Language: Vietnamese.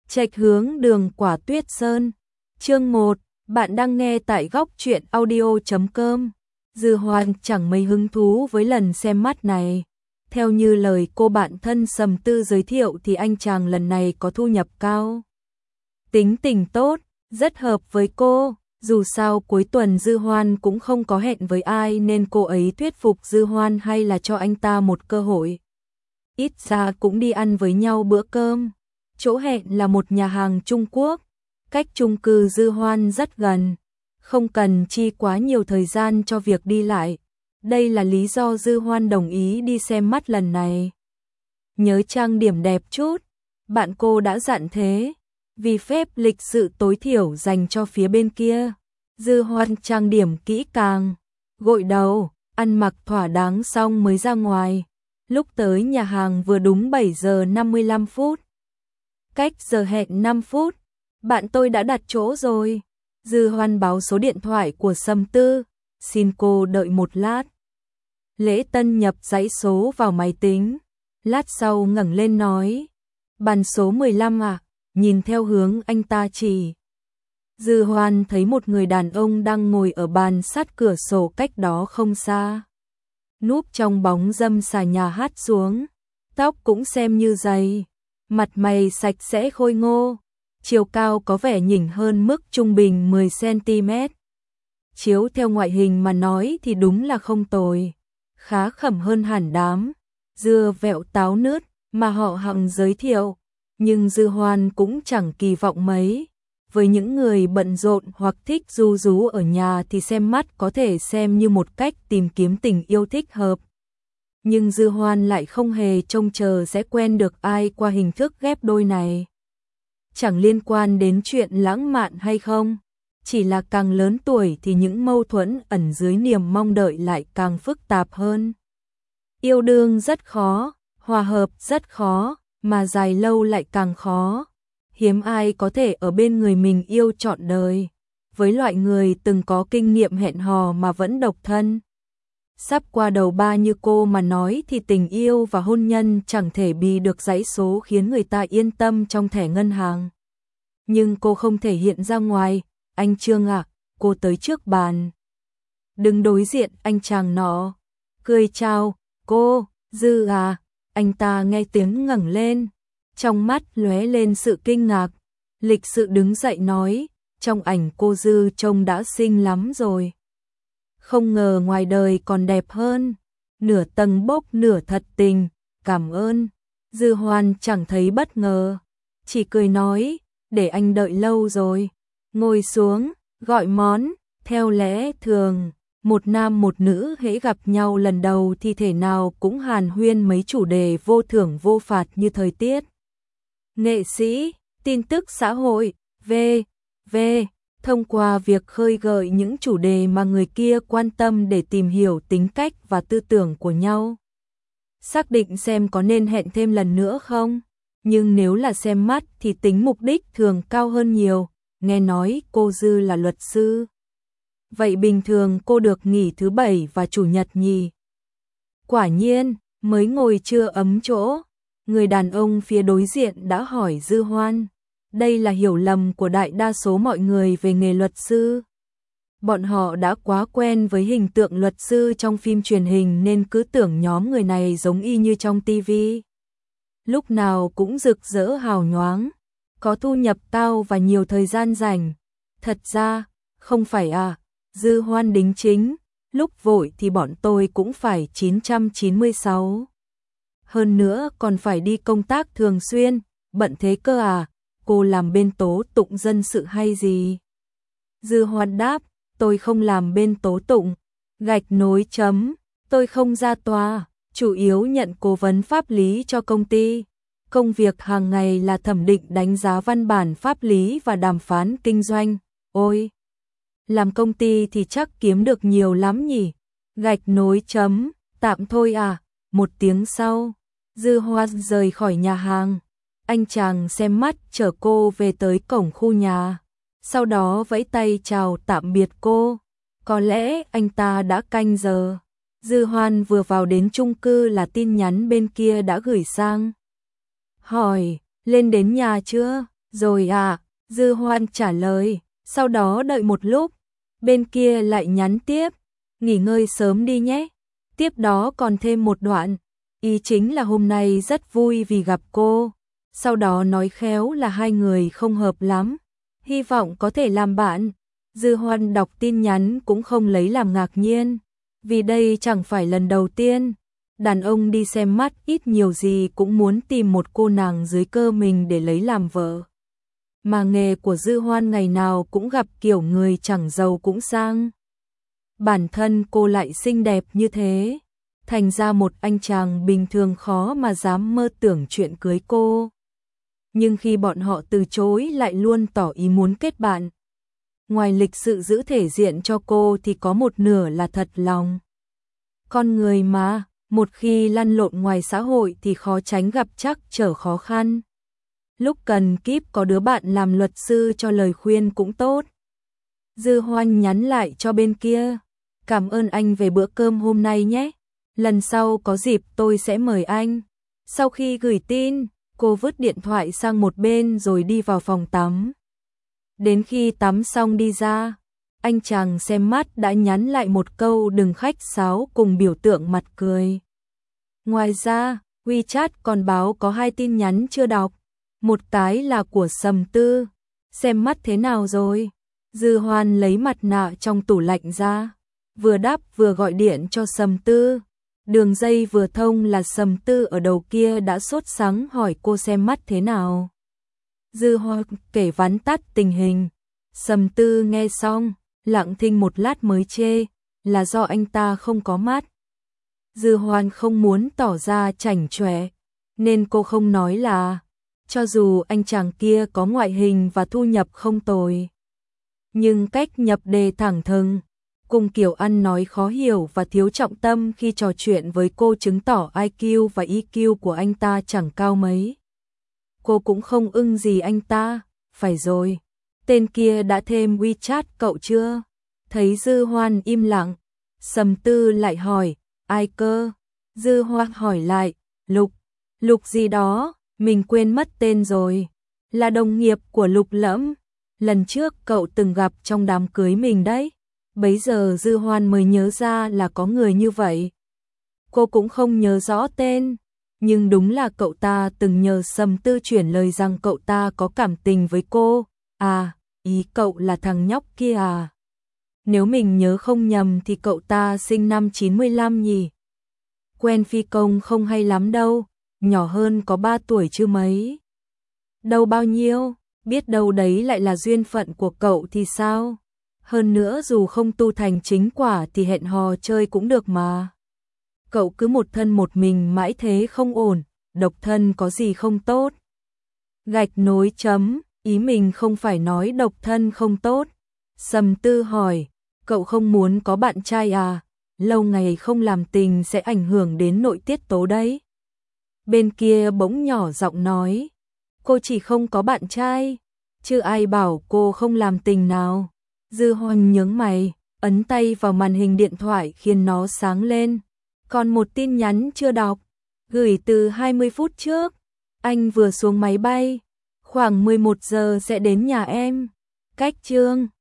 Trạch hướng đường Quả Tuyết Sơn. Chương 1, bạn đang nghe tại góc truyện audio.com. Dư Hoan chẳng mấy hứng thú với lần xem mắt này. Theo như lời cô bạn thân Sầm Tư giới thiệu thì anh chàng lần này có thu nhập cao. Tính tình tốt, rất hợp với cô. Dù sao cuối tuần Dư Hoan cũng không có hẹn với ai nên cô ấy thuyết phục Dư Hoan hay là cho anh ta một cơ hội. Ít ra cũng đi ăn với nhau bữa cơm. Chỗ hẹn là một nhà hàng Trung Quốc, cách chung cư Dư Hoan rất gần, không cần chi quá nhiều thời gian cho việc đi lại. Đây là lý do Dư Hoan đồng ý đi xem mắt lần này. Nhớ trang điểm đẹp chút, bạn cô đã dặn thế, vì phép lịch sự tối thiểu dành cho phía bên kia. Dư Hoan trang điểm kỹ càng, gội đầu, ăn mặc thỏa đáng xong mới ra ngoài. Lúc tới nhà hàng vừa đúng 7 giờ 55 phút. Cách giờ hẹn 5 phút, bạn tôi đã đặt chỗ rồi. Dư Hoan báo số điện thoại của Sầm Tư, xin cô đợi một lát. Lễ Tân nhập dãy số vào máy tính, lát sau ngẩng lên nói, bàn số 15 à, nhìn theo hướng anh ta chỉ. Dư Hoan thấy một người đàn ông đang ngồi ở bàn sát cửa sổ cách đó không xa. Núp trong bóng râm xà nhà hát xuống, tóc cũng xem như dày, mặt mày sạch sẽ khôi ngô, chiều cao có vẻ nhỉnh hơn mức trung bình 10 cm. Chiếu theo ngoại hình mà nói thì đúng là không tồi, khá khẩm hơn hẳn đám dưa vẹo táo nứt mà họ hằng giới thiệu, nhưng Dư Hoan cũng chẳng kỳ vọng mấy. Với những người bận rộn hoặc thích ru rú ở nhà thì xem mắt có thể xem như một cách tìm kiếm tình yêu thích hợp. Nhưng Dư Hoan lại không hề trông chờ sẽ quen được ai qua hình thức ghép đôi này. Chẳng liên quan đến chuyện lãng mạn hay không, chỉ là càng lớn tuổi thì những mâu thuẫn ẩn dưới niềm mong đợi lại càng phức tạp hơn. Yêu đương rất khó, hòa hợp rất khó, mà dài lâu lại càng khó. Hiếm ai có thể ở bên người mình yêu trọn đời. Với loại người từng có kinh nghiệm hẹn hò mà vẫn độc thân, sắp qua đầu ba như cô mà nói thì tình yêu và hôn nhân chẳng thể bì được dãy số khiến người ta yên tâm trong thẻ ngân hàng. Nhưng cô không thể hiện ra ngoài. Anh Trương à, cô tới trước bàn, đứng đối diện anh chàng nọ, cười chào, cô, Dư à. Anh ta nghe tiếng ngẩng lên, trong mắt lóe lên sự kinh ngạc, lịch sự đứng dậy nói, trong ảnh cô Dư trông đã xinh lắm rồi. Không ngờ ngoài đời còn đẹp hơn, nửa tầng bốc nửa thật tình, cảm ơn. Dư Hoan chẳng thấy bất ngờ, chỉ cười nói, để anh đợi lâu rồi. Ngồi xuống, gọi món, theo lẽ thường, một nam một nữ hễ gặp nhau lần đầu thì thể nào cũng hàn huyên mấy chủ đề vô thưởng vô phạt như thời tiết, nghệ sĩ, tin tức xã hội, v.v. thông qua việc khơi gợi những chủ đề mà người kia quan tâm để tìm hiểu tính cách và tư tưởng của nhau. Xác định xem có nên hẹn thêm lần nữa không? Nhưng nếu là xem mắt thì tính mục đích thường cao hơn nhiều. Nghe nói cô Dư là luật sư. Vậy bình thường cô được nghỉ thứ Bảy và Chủ nhật nhỉ? Quả nhiên, mới ngồi chưa ấm chỗ, người đàn ông phía đối diện đã hỏi Dư Hoan. Đây là hiểu lầm của đại đa số mọi người về nghề luật sư. Bọn họ đã quá quen với hình tượng luật sư trong phim truyền hình nên cứ tưởng nhóm người này giống y như trong TV. Lúc nào cũng rực rỡ hào nhoáng, có thu nhập cao và nhiều thời gian rảnh. Thật ra, không phải à, Dư Hoan đính chính, lúc vội thì bọn tôi cũng phải 996. Hơn nữa còn phải đi công tác thường xuyên, bận thế cơ à, cô làm bên tố tụng dân sự hay gì? Dư Hoan đáp, tôi không làm bên tố tụng, gạch nối chấm, tôi không ra tòa, chủ yếu nhận cố vấn pháp lý cho công ty. Công việc hàng ngày là thẩm định đánh giá văn bản pháp lý và đàm phán kinh doanh. Ôi, làm công ty thì chắc kiếm được nhiều lắm nhỉ? Gạch nối chấm, tạm thôi à. Một tiếng sau, Dư Hoan rời khỏi nhà hàng. Anh chàng xem mắt chở cô về tới cổng khu nhà. Sau đó vẫy tay chào tạm biệt cô. Có lẽ anh ta đã canh giờ. Dư Hoan vừa vào đến chung cư là tin nhắn bên kia đã gửi sang. Hỏi, lên đến nhà chưa? Rồi à, Dư Hoan trả lời, sau đó đợi một lúc, bên kia lại nhắn tiếp, nghỉ ngơi sớm đi nhé. Tiếp đó còn thêm một đoạn, ý chính là hôm nay rất vui vì gặp cô, sau đó nói khéo là hai người không hợp lắm, hy vọng có thể làm bạn. Dư Hoan đọc tin nhắn cũng không lấy làm ngạc nhiên, vì đây chẳng phải lần đầu tiên. Đàn ông đi xem mắt ít nhiều gì cũng muốn tìm một cô nàng dưới cơ mình để lấy làm vợ. Mà nghề của Dư Hoan ngày nào cũng gặp kiểu người chẳng giàu cũng sang. Bản thân cô lại xinh đẹp như thế, thành ra một anh chàng bình thường khó mà dám mơ tưởng chuyện cưới cô. Nhưng khi bọn họ từ chối lại luôn tỏ ý muốn kết bạn. Ngoài lịch sự giữ thể diện cho cô thì có một nửa là thật lòng. Con người mà, một khi lăn lộn ngoài xã hội thì khó tránh gặp trắc trở khó khăn. Lúc cần kíp có đứa bạn làm luật sư cho lời khuyên cũng tốt. Dư Hoan nhắn lại cho bên kia, cảm ơn anh về bữa cơm hôm nay nhé. Lần sau có dịp tôi sẽ mời anh. Sau khi gửi tin, cô vứt điện thoại sang một bên rồi đi vào phòng tắm. Đến khi tắm xong đi ra, anh chàng xem mắt đã nhắn lại một câu đừng khách sáo cùng biểu tượng mặt cười. Ngoài ra, WeChat còn báo có 2 tin nhắn chưa đọc. Một cái là của Sầm Tư. Xem mắt thế nào rồi? Dư Hoan lấy mặt nạ trong tủ lạnh ra, vừa đáp vừa gọi điện cho Sầm Tư. Đường dây vừa thông là Sầm Tư ở đầu kia đã sốt sắng hỏi cô xem mắt thế nào. Dư Hoan kể vắn tắt tình hình. Sầm Tư nghe xong, lặng thinh một lát mới chê, là do anh ta không có mắt. Dư Hoan không muốn tỏ ra chảnh chọe, nên cô không nói là, cho dù anh chàng kia có ngoại hình và thu nhập không tồi, nhưng cách nhập đề thẳng thừng, cùng kiểu ăn nói khó hiểu và thiếu trọng tâm khi trò chuyện với cô chứng tỏ IQ và EQ của anh ta chẳng cao mấy. Cô cũng không ưng gì anh ta, phải rồi. Tên kia đã thêm WeChat cậu chưa? Thấy Dư Hoan im lặng, Sầm Tư lại hỏi, ai cơ? Dư Hoan hỏi lại, Lục. Lục gì đó, mình quên mất tên rồi. Là đồng nghiệp của Lục Lẫm. Lần trước cậu từng gặp trong đám cưới mình đấy. Bấy giờ Dư Hoan mới nhớ ra là có người như vậy. Cô cũng không nhớ rõ tên, nhưng đúng là cậu ta từng nhờ Sầm Tư chuyển lời rằng cậu ta có cảm tình với cô. À, ý cậu là thằng nhóc kia à? Nếu mình nhớ không nhầm thì cậu ta sinh năm 95 nhỉ? Quen Phi Công không hay lắm đâu, nhỏ hơn có 3 tuổi chứ mấy. Đâu bao nhiêu, biết đâu đấy lại là duyên phận của cậu thì sao? Hơn nữa dù không tu thành chính quả thì hẹn hò chơi cũng được mà. Cậu cứ một thân một mình mãi thế không ổn, độc thân có gì không tốt. Gạch nối chấm, ý mình không phải nói độc thân không tốt. Sầm Tư hỏi, cậu không muốn có bạn trai à? Lâu ngày không làm tình sẽ ảnh hưởng đến nội tiết tố đấy. Bên kia bỗng nhỏ giọng nói, cô chỉ không có bạn trai, chứ ai bảo cô không làm tình nào. Dư Hoan nhướng mày, ấn tay vào màn hình điện thoại khiến nó sáng lên. Còn một tin nhắn chưa đọc, gửi từ 20 phút trước. Anh vừa xuống máy bay, khoảng 11 giờ sẽ đến nhà em. Cách Chương